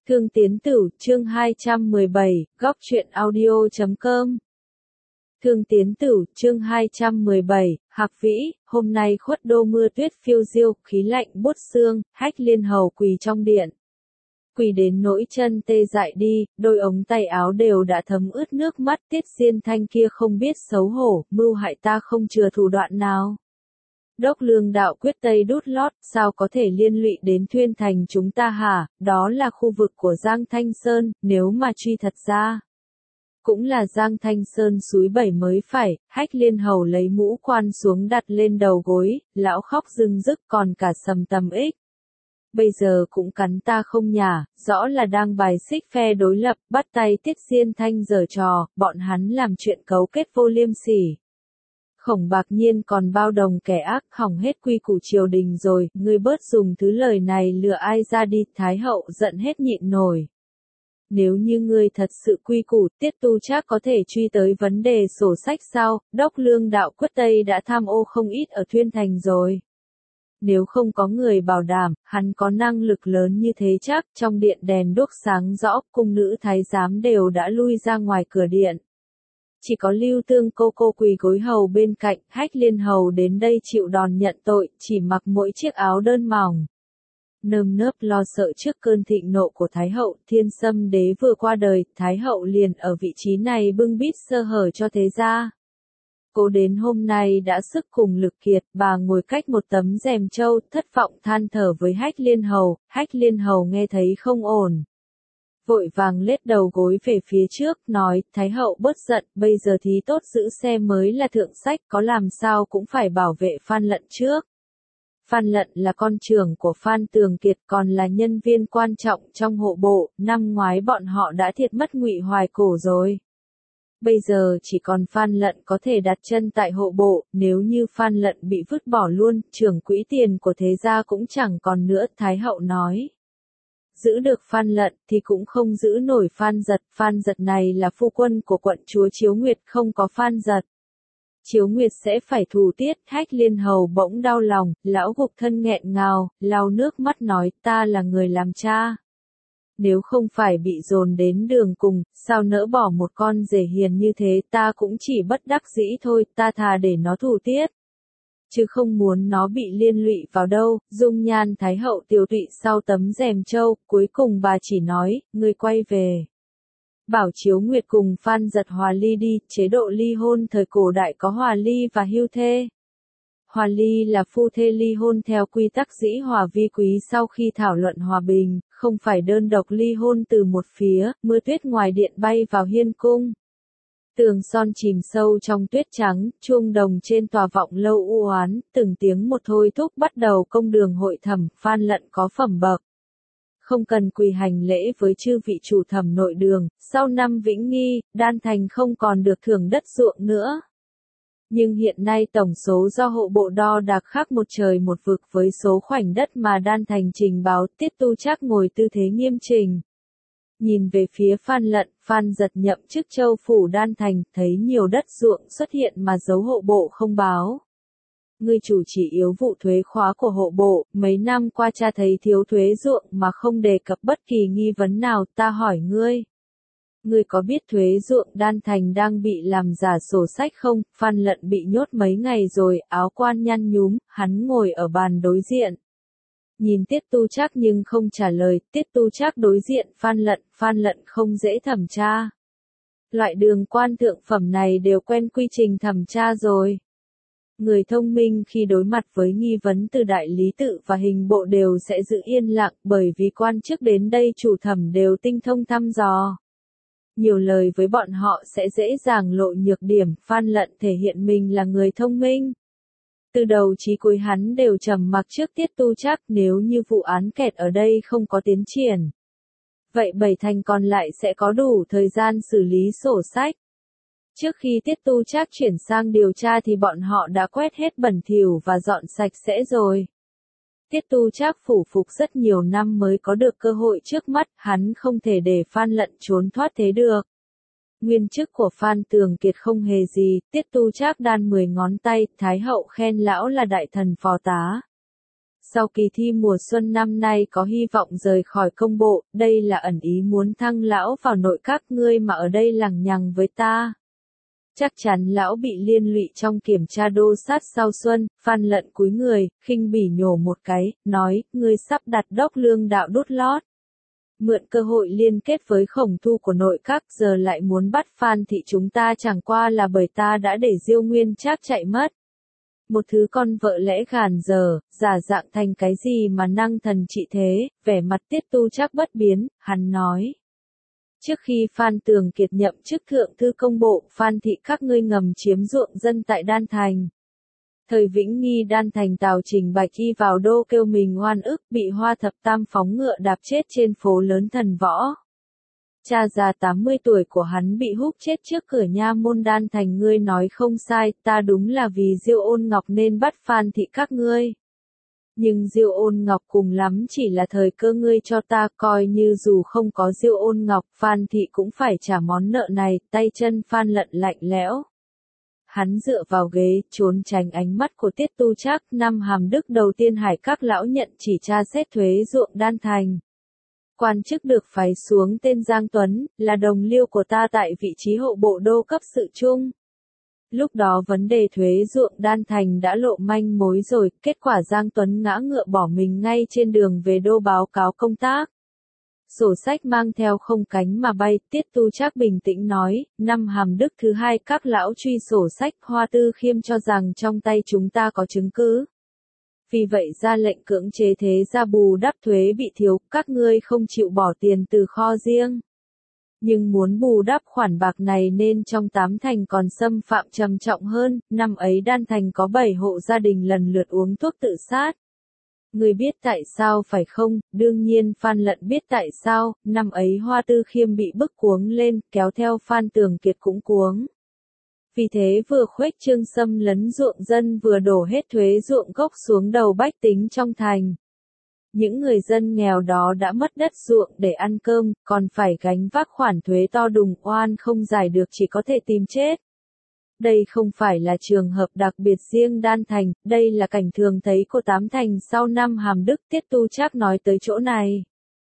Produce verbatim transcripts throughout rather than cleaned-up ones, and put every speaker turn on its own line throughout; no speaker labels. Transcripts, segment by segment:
Thương Tiến Tử, chương hai trăm mười bảy, góc truyện audio chấm com. Thương Tiến Tử, chương hai trăm mười bảy, Hạc Vĩ, hôm nay khuất đô mưa tuyết phiêu diêu, khí lạnh buốt xương, Hách Liên Hầu quỳ trong điện. Quỳ đến nỗi chân tê dại đi, đôi ống tay áo đều đã thấm ướt nước mắt. Tiết Diên Thanh kia không biết xấu hổ, mưu hại ta không chừa thủ đoạn nào. Đốc Lương đạo quyết Tây đút lót, sao có thể liên lụy đến Thuyên Thành chúng ta hả? Đó là khu vực của Giang Thanh Sơn, nếu mà truy thật ra. Cũng là Giang Thanh Sơn suối bảy mới phải. Hách Liên Hầu lấy mũ quan xuống đặt lên đầu gối, lão khóc rưng rức còn cả sầm tầm ích. Bây giờ cũng cắn ta không nhả, rõ là đang bài xích phe đối lập, bắt tay Tiết Diên Thanh giở trò, bọn hắn làm chuyện cấu kết vô liêm sỉ. Khổng Bạc Nhiên còn bao đồng kẻ ác, hỏng hết quy củ triều đình rồi, ngươi bớt dùng thứ lời này lừa ai ra đi. Thái hậu giận hết nhịn nổi. Nếu như ngươi thật sự quy củ, Tiết Tu Trác có thể truy tới vấn đề sổ sách sao? Đốc Lương đạo quyết Tây đã tham ô không ít ở Thuyên Thành rồi. Nếu không có người bảo đảm, hắn có năng lực lớn như thế chắc, trong điện đèn đuốc sáng rõ, cung nữ thái giám đều đã lui ra ngoài cửa điện. Chỉ có Lưu Tương cô cô quỳ gối hầu bên cạnh. Hách Liên Hầu đến đây chịu đòn nhận tội, chỉ mặc mỗi chiếc áo đơn mỏng. Nơm nớp lo sợ trước cơn thịnh nộ của Thái hậu. Thiên Sâm đế vừa qua đời, Thái hậu liền ở vị trí này bưng bít sơ hở cho thế gia. Cô đến hôm nay đã sức cùng lực kiệt, bà ngồi cách một tấm rèm trâu, thất vọng than thở với Hách Liên Hầu. Hách Liên Hầu nghe thấy không ổn, vội vàng lết đầu gối về phía trước, nói, Thái hậu bớt giận, bây giờ thì tốt giữ xe mới là thượng sách, có làm sao cũng phải bảo vệ Phan Lận trước. Phan Lận là con trưởng của Phan Tường Kiệt, còn là nhân viên quan trọng trong hộ bộ, năm ngoái bọn họ đã thiệt mất Ngụy Hoài Cổ rồi. Bây giờ chỉ còn Phan Lận có thể đặt chân tại hộ bộ, nếu như Phan Lận bị vứt bỏ luôn, trưởng quỹ tiền của thế gia cũng chẳng còn nữa. Thái hậu nói, giữ được Phan Lận thì cũng không giữ nổi Phan Giật. Phan Giật này là phu quân của quận chúa Chiếu Nguyệt, không có Phan Giật, Chiếu Nguyệt sẽ phải thù tiết. Hách Liên Hầu bỗng đau lòng, lão gục thân nghẹn ngào, lau nước mắt nói, ta là người làm cha. Nếu không phải bị dồn đến đường cùng, sao nỡ bỏ một con rể hiền như thế, ta cũng chỉ bất đắc dĩ thôi, ta thà để nó thù tiết, chứ không muốn nó bị liên lụy vào đâu. Dung nhan Thái hậu tiều tụy sau tấm rèm trâu, cuối cùng bà chỉ nói, ngươi quay về. Bảo Chiếu Nguyệt cùng Phan Giật hòa ly đi. Chế độ ly hôn thời cổ đại có hòa ly và hưu thê. Hòa ly là phu thê ly hôn theo quy tắc dĩ hòa vi quý sau khi thảo luận hòa bình, không phải đơn độc ly hôn từ một phía. Mưa tuyết ngoài điện bay vào hiên cung. Tường son chìm sâu trong tuyết trắng, chuông đồng trên tòa vọng lâu u oán, từng tiếng một thôi thúc bắt đầu công đường hội thẩm. Phan Lận có phẩm bậc, không cần quỳ hành lễ với chư vị chủ thẩm nội đường. Sau năm Vĩnh Nghi, Đan Thành không còn được thưởng đất ruộng nữa. Nhưng hiện nay tổng số do hộ bộ đo đạc khác một trời một vực với số khoảnh đất mà Đan Thành trình báo. Tiết Tu Trác ngồi tư thế nghiêm chỉnh, nhìn về phía Phan Lận. Phan Giật nhậm chức châu phủ Đan Thành, thấy nhiều đất ruộng xuất hiện mà giấu hộ bộ không báo. Ngươi chủ chỉ yếu vụ thuế khóa của hộ bộ, mấy năm qua cha thấy thiếu thuế ruộng mà không đề cập bất kỳ nghi vấn nào. Ta hỏi ngươi, ngươi có biết thuế ruộng Đan Thành đang bị làm giả sổ sách không? Phan Lận bị nhốt mấy ngày rồi, áo quan nhăn nhúm, hắn ngồi ở bàn đối diện, nhìn Tiết Tu Trác nhưng không trả lời. Tiết Tu Trác đối diện Phan Lận, Phan Lận không dễ thẩm tra. Loại đường quan thượng phẩm này đều quen quy trình thẩm tra rồi. Người thông minh khi đối mặt với nghi vấn từ đại lý tự và hình bộ đều sẽ giữ yên lặng, bởi vì quan chức đến đây chủ thẩm đều tinh thông thăm dò. Nhiều lời với bọn họ sẽ dễ dàng lộ nhược điểm. Phan Lận thể hiện mình là người thông minh. Từ đầu chí cuối hắn đều trầm mặc trước Tiết Tu Trác. Nếu như vụ án kẹt ở đây không có tiến triển, vậy bảy thành còn lại sẽ có đủ thời gian xử lý sổ sách. Trước khi Tiết Tu Trác chuyển sang điều tra thì bọn họ đã quét hết bẩn thỉu và dọn sạch sẽ rồi. Tiết Tu Trác phủ phục rất nhiều năm mới có được cơ hội trước mắt, hắn không thể để Phan Lận trốn thoát thế được. Nguyên chức của Phan Tường Kiệt không hề gì. Tiết Tu Trác đan mười ngón tay. Thái hậu khen lão là đại thần phò tá. sau kỳ thi mùa xuân năm nay có hy vọng rời khỏi công bộ, đây là ẩn ý muốn thăng lão vào nội các ngươi mà ở đây lằng nhằng với ta. Chắc chắn lão bị liên lụy trong kiểm tra đô sát sau xuân, Phan Lận cúi người, khinh bỉ nhổ một cái, nói, ngươi sắp đặt Đốc Lương Đạo đút lót. Mượn cơ hội liên kết với Khổng Thu của nội các giờ lại muốn bắt Phan thị chúng ta chẳng qua là bởi ta đã để Diêu Nguyên Trác chạy mất. Một thứ con vợ lẽ gàn giờ, giả dạng thành cái gì mà năng thần trị thế, vẻ mặt Tiết Tu Trác bất biến, hắn nói. Trước khi Phan Tường Kiệt nhậm chức thượng thư công bộ, Phan thị các ngươi ngầm chiếm ruộng dân tại Đan Thành. Thời Vĩnh Nghi Đan Thành Tào Trình Bạch y vào đô kêu mình oan ức, bị Hoa Thập Tam phóng ngựa đạp chết trên phố lớn Thần Võ. Cha già tám mươi tuổi của hắn bị húc chết trước cửa nha môn Đan Thành, ngươi nói không sai, ta đúng là vì Diêu Ôn Ngọc nên bắt Phan thị các ngươi. Nhưng Diêu Ôn Ngọc cùng lắm chỉ là thời cơ ngươi cho ta, coi như dù không có Diêu Ôn Ngọc, Phan thị cũng phải trả món nợ này. Tay chân Phan Lận lạnh lẽo. Hắn dựa vào ghế, trốn tránh ánh mắt của Tiết Tu Trác. Năm Hàm Đức đầu tiên Hải các lão nhận chỉ tra xét thuế ruộng Đan Thành. Quan chức được phái xuống tên Giang Tuấn, là đồng liêu của ta tại vị trí hộ bộ đô cấp sự trung. Lúc đó vấn đề thuế ruộng Đan Thành đã lộ manh mối rồi, kết quả Giang Tuấn ngã ngựa bỏ mình ngay trên đường về đô báo cáo công tác. Sổ sách mang theo không cánh mà bay, Tiết Tu Trác bình tĩnh nói, năm Hàm Đức thứ hai các lão truy sổ sách, Hoa Tư Khiêm cho rằng trong tay chúng ta có chứng cứ. Vì vậy ra lệnh cưỡng chế thế gia bù đắp thuế bị thiếu, các ngươi không chịu bỏ tiền từ kho riêng. Nhưng muốn bù đắp khoản bạc này nên trong tám thành còn xâm phạm trầm trọng hơn, năm ấy Đan Thành có bảy hộ gia đình lần lượt uống thuốc tự sát. Người biết tại sao phải không? Đương nhiên Phan Lận biết tại sao, năm ấy Hoa Tư Khiêm bị bức cuống lên, kéo theo Phan Tường Kiệt cũng cuống. Vì thế vừa khuếch trương xâm lấn ruộng dân vừa đổ hết thuế ruộng gốc xuống đầu bách tính trong thành. Những người dân nghèo đó đã mất đất ruộng để ăn cơm, còn phải gánh vác khoản thuế to đùng, oan không giải được, chỉ có thể tìm chết. Đây không phải là trường hợp đặc biệt riêng Đan Thành, đây là cảnh thường thấy của tám thành sau năm Hàm Đức. Tiết Tu Trác nói tới chỗ này.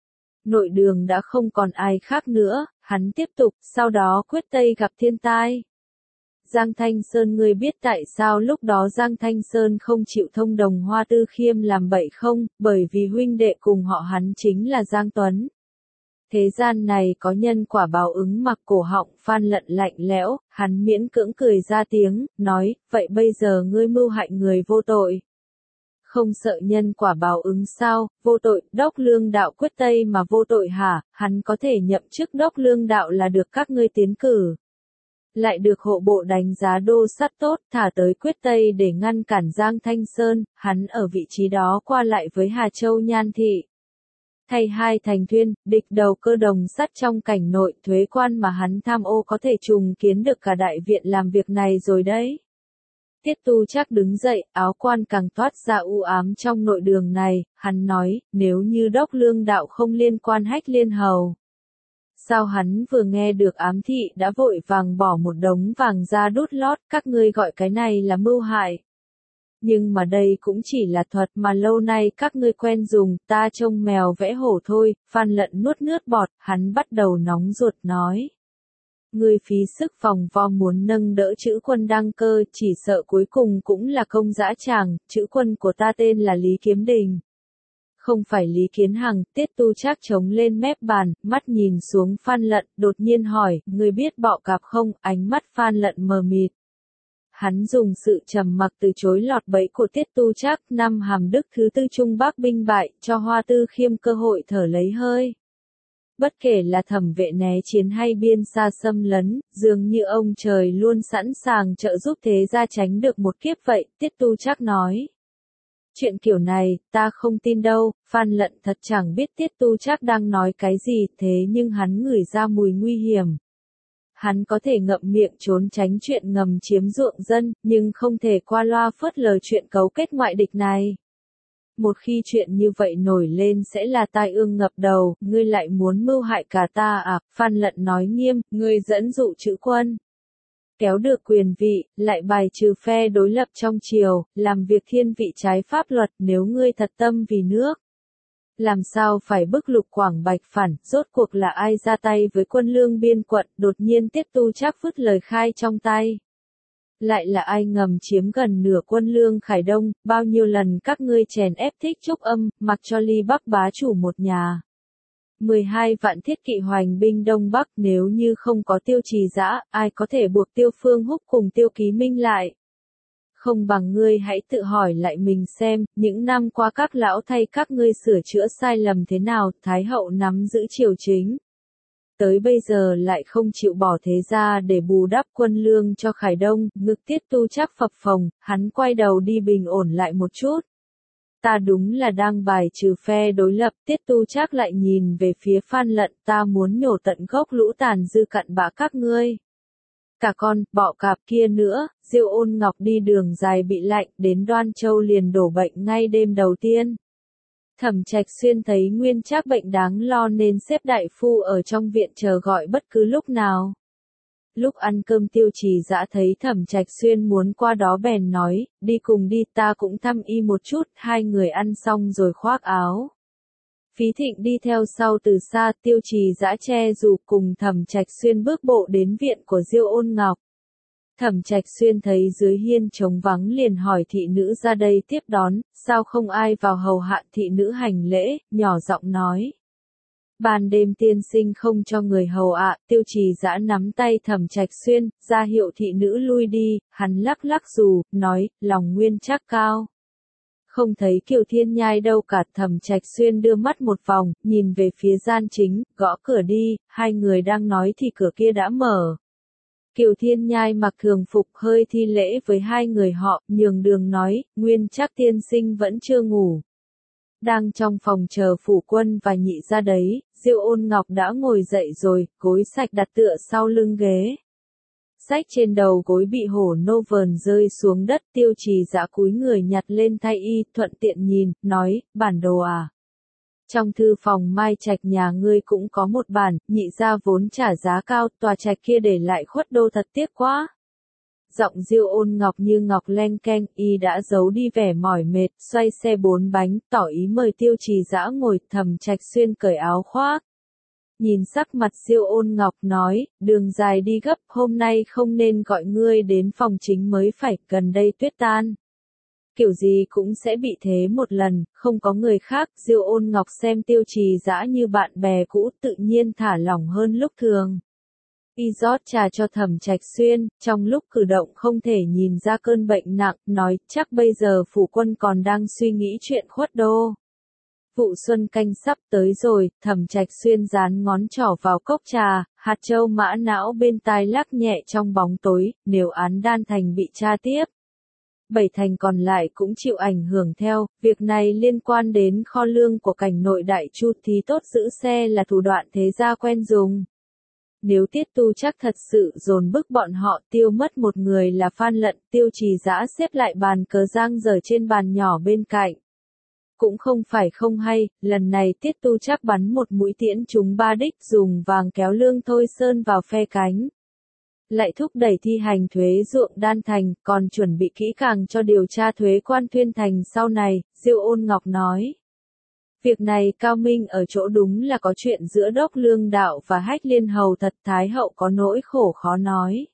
Nội đường đã không còn ai khác nữa, hắn tiếp tục, sau đó Quyết Tây gặp thiên tai. Giang Thanh Sơn, ngươi biết tại sao lúc đó Giang Thanh Sơn không chịu thông đồng Hoa Tư Khiêm làm bậy không? Bởi vì huynh đệ cùng họ hắn chính là Giang Tuấn. Thế gian này có nhân quả báo ứng, mặc cổ họng Phan Lận lạnh lẽo, hắn miễn cưỡng cười ra tiếng, nói, vậy bây giờ ngươi mưu hại người vô tội. Không sợ nhân quả báo ứng sao? Vô tội, Đốc Lương Đạo Quyết Tây mà vô tội hả? Hắn có thể nhậm chức Đốc Lương Đạo là được các ngươi tiến cử. Lại được hộ bộ đánh giá đô sát tốt, thả tới Quyết Tây để ngăn cản Giang Thanh Sơn, hắn ở vị trí đó qua lại với Hà Châu Nhan Thị. Thay hai thành thuyên, địch đầu cơ đồng sắt trong cảnh nội, thuế quan mà hắn tham ô có thể trùng kiến được cả đại viện làm việc này rồi đấy. Tiết Tu Trác đứng dậy, áo quan càng toát ra u ám trong nội đường này, hắn nói, nếu như Đốc Lương Đạo không liên quan hách liên hầu. Sao hắn vừa nghe được ám thị đã vội vàng bỏ một đống vàng ra đút lót, các ngươi gọi cái này là mưu hại. Nhưng mà đây cũng chỉ là thuật mà lâu nay các ngươi quen dùng, ta trông mèo vẽ hổ thôi. Phan Lận nuốt nước bọt, hắn bắt đầu nóng ruột nói. Ngươi phí sức phòng vo muốn nâng đỡ chữ quân đăng cơ, chỉ sợ cuối cùng cũng là công dã tràng. Chữ quân của ta tên là Lý Kiếm Đình. Không phải Lý Kiến Hằng. Tiết Tu Trác chống lên mép bàn, mắt nhìn xuống Phan Lận, đột nhiên hỏi, ngươi biết bọ cạp không? Ánh mắt Phan Lận mờ mịt. Hắn dùng sự trầm mặc từ chối lọt bẫy của Tiết Tu Trác. Năm Hàm Đức thứ tư Trung Bắc binh bại, cho Hoa Tư Khiêm cơ hội thở lấy hơi. Bất kể là Thẩm Vệ né chiến hay biên xa xâm lấn, dường như ông trời luôn sẵn sàng trợ giúp thế gia tránh được một kiếp vậy, Tiết Tu Trác nói. Chuyện kiểu này, ta không tin đâu. Phan Lận thật chẳng biết Tiết Tu Trác đang nói cái gì, thế nhưng hắn ngửi ra mùi nguy hiểm. Hắn có thể ngậm miệng trốn tránh chuyện ngầm chiếm ruộng dân, nhưng không thể qua loa phớt lờ chuyện cấu kết ngoại địch này. Một khi chuyện như vậy nổi lên sẽ là tai ương ngập đầu, ngươi lại muốn mưu hại cả ta à? Phan Lận nói nghiêm, ngươi dẫn dụ chữ quân. kéo được quyền vị, lại bài trừ phe đối lập trong triều, làm việc thiên vị trái pháp luật. Nếu ngươi thật tâm vì nước, làm sao phải bức Lục Quảng Bạch phản? Rốt cuộc là ai ra tay với quân lương biên quận? Đột nhiên Tiết Tu Trác vứt lời khai trong tay. Lại là ai ngầm chiếm gần nửa quân lương Khải Đông? Bao nhiêu lần các ngươi chèn ép Thích Trúc Âm, mặc cho Ly Bắc bá chủ một nhà. mười hai vạn thiết kỵ hoành binh Đông Bắc, nếu như không có Tiêu Trì Dã, ai có thể buộc Tiêu Phương Húc cùng Tiêu Ký Minh lại? Không bằng ngươi hãy tự hỏi lại mình xem, những năm qua các lão thay các ngươi sửa chữa sai lầm thế nào? Thái hậu nắm giữ triều chính, tới bây giờ lại không chịu bỏ thế ra để bù đắp quân lương cho Khải Đông. Ngực Tiết Tu Trác phập phồng, hắn quay đầu đi bình ổn lại một chút. Ta đúng là đang bài trừ phe đối lập. Tiết Tu Trác lại nhìn về phía Phan Lận, ta muốn nhổ tận gốc lũ tàn dư cặn bã các ngươi. Cả con bọ cạp kia nữa. Diêu Ôn Ngọc đi đường dài bị lạnh, đến Đoan Châu liền đổ bệnh ngay đêm đầu tiên. Thẩm Trạch Xuyên thấy Nguyên Trác bệnh đáng lo nên xếp đại phu ở trong viện chờ gọi bất cứ lúc nào. Lúc ăn cơm Tiêu Trì Dã thấy Thẩm Trạch Xuyên muốn qua đó bèn nói, đi cùng đi, ta cũng thăm y một chút. Hai người ăn xong rồi khoác áo. Phí Thịnh đi theo sau từ xa. Tiêu Trì Dã che dù cùng Thẩm Trạch Xuyên bước bộ đến viện của Diêu Ôn Ngọc. Thẩm Trạch Xuyên thấy dưới hiên trống vắng liền hỏi thị nữ ra đây tiếp đón, sao không ai vào hầu hạ? Thị nữ hành lễ, nhỏ giọng nói. Ban đêm tiên sinh không cho người hầu ạ. Tiêu Trì Dã nắm tay Thẩm Trạch Xuyên, ra hiệu thị nữ lui đi. Hắn lắc lắc dù, nói, lòng Nguyên Trác cao. Không thấy Kiều Thiên Nhai đâu cả. Thẩm Trạch Xuyên đưa mắt một vòng, nhìn về phía gian chính, gõ cửa đi. Hai người đang nói thì cửa kia đã mở. Kiều Thiên Nhai mặc thường phục hơi thi lễ với hai người họ, nhường đường nói, Nguyên Trác tiên sinh vẫn chưa ngủ. Đang trong phòng chờ phủ quân và nhị ra đấy. Diêu Ôn Ngọc đã ngồi dậy rồi, gối sạch đặt tựa sau lưng ghế. Sách trên đầu gối bị hổ nô vờn rơi xuống đất. Tiêu Trì Dã cúi người nhặt lên thay y, thuận tiện nhìn, nói, bản đồ à? Trong thư phòng Mai Trạch nhà ngươi cũng có một bản, nhị gia vốn trả giá cao, tòa trạch kia để lại Khuất Đô thật tiếc quá. Giọng Diêu Ôn Ngọc như ngọc len keng, y đã giấu đi vẻ mỏi mệt, xoay xe bốn bánh, tỏ ý mời Tiêu Trì Dã ngồi. Thẩm Trạch Xuyên cởi áo khoác. Nhìn sắc mặt Diêu Ôn Ngọc nói, đường dài đi gấp, hôm nay không nên gọi ngươi đến phòng chính mới phải, gần đây tuyết tan. Kiểu gì cũng sẽ bị thế một lần, không có người khác. Diêu Ôn Ngọc xem Tiêu Trì Dã như bạn bè cũ, tự nhiên thả lỏng hơn lúc thường. Y rót trà cho Thẩm Trạch Xuyên, trong lúc cử động không thể nhìn ra cơn bệnh nặng, nói, chắc bây giờ phủ quân còn đang suy nghĩ chuyện Khuất Đô. Vụ xuân canh sắp tới rồi. Thẩm Trạch Xuyên dán ngón trỏ vào cốc trà, hạt châu mã não bên tai lắc nhẹ trong bóng tối. Nếu án Đan Thành bị tra tiếp, bảy thành còn lại cũng chịu ảnh hưởng theo. Việc này liên quan đến kho lương của cảnh nội Đại Chu thì tốt giữ xe là thủ đoạn thế gia quen dùng. Nếu Tiết Tu Trác thật sự dồn bức bọn họ, tiêu mất một người là Phan Lận. Tiêu Trì Dã xếp lại bàn cờ giang dở trên bàn nhỏ bên cạnh. Cũng không phải không hay, lần này Tiết Tu Trác bắn một mũi tiễn trúng ba đích, dùng vàng kéo Lương Thôi Sơn vào phe cánh. Lại thúc đẩy thi hành thuế ruộng Đan Thành, còn chuẩn bị kỹ càng cho điều tra thuế quan Tuyên Thành sau này. Diêu Ôn Ngọc nói. Việc này cao minh ở chỗ đúng là có chuyện giữa Đốc Lương Đạo và Hách Liên Hầu thật. Thái hậu có nỗi khổ khó nói.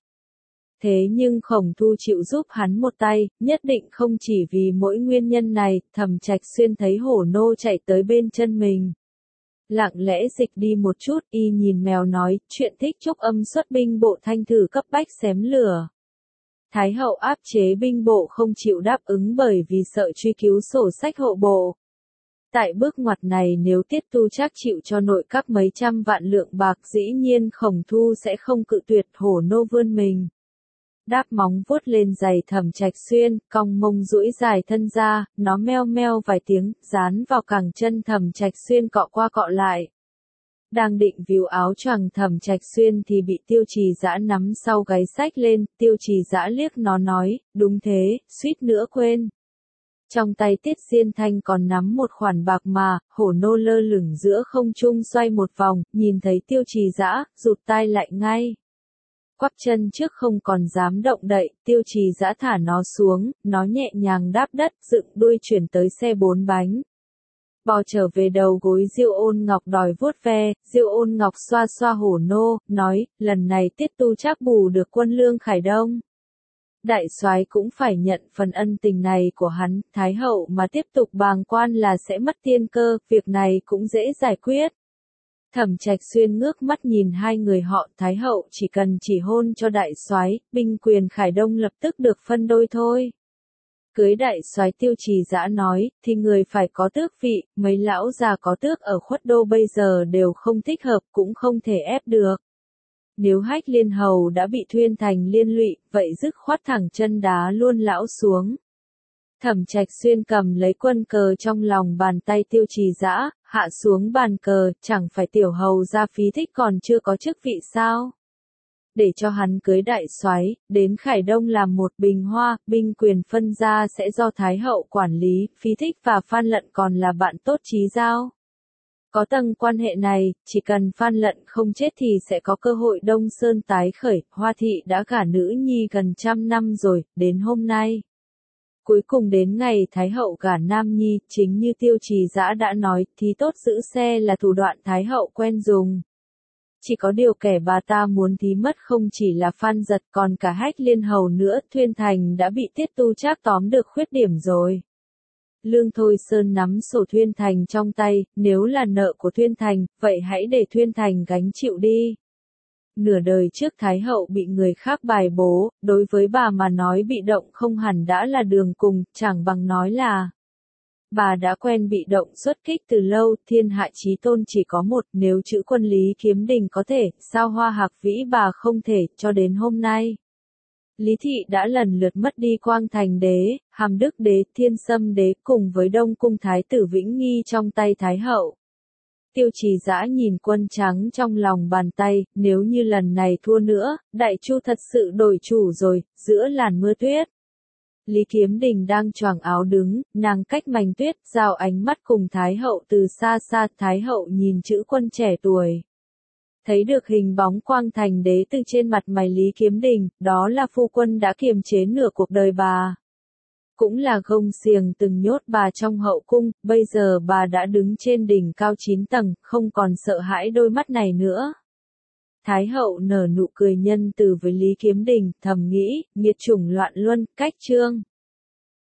Thế nhưng Khổng Thu chịu giúp hắn một tay, nhất định không chỉ vì mỗi nguyên nhân này. Thẩm Trạch Xuyên thấy hổ nô chạy tới bên chân mình, lặng lẽ dịch đi một chút, y nhìn mèo nói, chuyện Thích Trúc Âm xuất binh bộ thanh thử cấp bách xém lửa. Thái hậu áp chế binh bộ không chịu đáp ứng bởi vì sợ truy cứu sổ sách hộ bộ. Tại bước ngoặt này nếu Tiết Tu Trác chịu cho nội các mấy trăm vạn lượng bạc, dĩ nhiên Khổng Thu sẽ không cự tuyệt. Hổ nô vươn mình, đáp móng vuốt lên giày Thẩm Trạch Xuyên, cong mông duỗi dài thân ra, nó meo meo vài tiếng, dán vào cẳng chân Thẩm Trạch Xuyên cọ qua cọ lại. Đang định víu áo choàng Thẩm Trạch Xuyên thì bị Tiêu Trì Dã nắm sau gáy xách lên. Tiêu Trì Dã liếc nó nói, đúng thế, suýt nữa quên. Trong tay Tiết Diên Thanh còn nắm một khoản bạc mà. Hổ nô lơ lửng giữa không trung xoay một vòng, nhìn thấy Tiêu Trì Dã, rụt tai lại ngay. quắp chân trước không còn dám động đậy, Tiêu Trì Dã thả nó xuống, nó nhẹ nhàng đáp đất, dựng đuôi chuyển tới xe bốn bánh. Bò trở về đầu gối Diêu Ôn Ngọc đòi vuốt ve, Diêu Ôn Ngọc xoa xoa hổ nô, nói, lần này Tiết Tu Trác bù được quân lương Khải Đông. Đại soái cũng phải nhận phần ân tình này của hắn, Thái hậu mà tiếp tục bàng quan là sẽ mất tiên cơ, việc này cũng dễ giải quyết. Thẩm Trạch Xuyên ngước mắt nhìn hai người họ, Thái hậu chỉ cần chỉ hôn cho đại soái, binh quyền Khải Đông lập tức được phân đôi thôi. Cưới đại soái Tiêu Trì Dã nói, thì người phải có tước vị, mấy lão già có tước ở Khuất Đô bây giờ đều không thích hợp, cũng không thể ép được. Nếu Hách Liên Hầu đã bị Thuyên Thành liên lụy, vậy dứt khoát thẳng chân đá luôn lão xuống. Thẩm Trạch Xuyên cầm lấy quân cờ trong lòng bàn tay Tiêu Trì Dã, hạ xuống bàn cờ, chẳng phải tiểu hầu ra phí thích còn chưa có chức vị sao? Để cho hắn cưới đại soái, đến Khải Đông làm một bình hoa, binh quyền phân ra sẽ do Thái hậu quản lý, phí thích và Phan Lận còn là bạn tốt chí giao. Có tầng quan hệ này, chỉ cần Phan Lận không chết thì sẽ có cơ hội Đông Sơn tái khởi, Hoa Thị đã gả nữ nhi gần trăm năm rồi, đến hôm nay. Cuối cùng đến ngày Thái hậu gả Nam Nhi, chính như Tiêu Trì Dã đã nói, thì tốt giữ xe là thủ đoạn Thái hậu quen dùng. Chỉ có điều kẻ bà ta muốn thí mất không chỉ là Phan Giật còn cả Hách Liên Hầu nữa, Thuyên Thành đã bị Tiết Tu Trác tóm được khuyết điểm rồi. Lương Thôi Sơn nắm sổ Thuyên Thành trong tay, nếu là nợ của Thuyên Thành, vậy hãy để Thuyên Thành gánh chịu đi. Nửa đời trước Thái hậu bị người khác bài bố, đối với bà mà nói bị động không hẳn đã là đường cùng, chẳng bằng nói là bà đã quen bị động xuất kích từ lâu, thiên hạ chí tôn chỉ có một, nếu chữ quân Lý Kiếm Đình có thể, sao Hoa Hạc Vĩ bà không thể, cho đến hôm nay. Lý Thị đã lần lượt mất đi Quang Thành Đế, Hàm Đức Đế, Thiên Sâm Đế cùng với Đông Cung Thái tử Vĩnh Nghi trong tay Thái hậu. Tiêu Trì Dã nhìn quân trắng trong lòng bàn tay, nếu như lần này thua nữa, Đại Chu thật sự đổi chủ rồi, giữa làn mưa tuyết. Lý Kiếm Đình đang choàng áo đứng, nàng cách mảnh tuyết, giao ánh mắt cùng Thái hậu từ xa xa, Thái hậu nhìn chữ quân trẻ tuổi. Thấy được hình bóng Quang Thành Đế từ trên mặt mày Lý Kiếm Đình, đó là phu quân đã kiềm chế nửa cuộc đời bà. Cũng là gông xiềng từng nhốt bà trong hậu cung, bây giờ bà đã đứng trên đỉnh cao chín tầng, không còn sợ hãi đôi mắt này nữa. Thái hậu nở nụ cười nhân từ với Lý Kiếm Đình, thầm nghĩ, nghiệt chủng loạn luân, cách trương.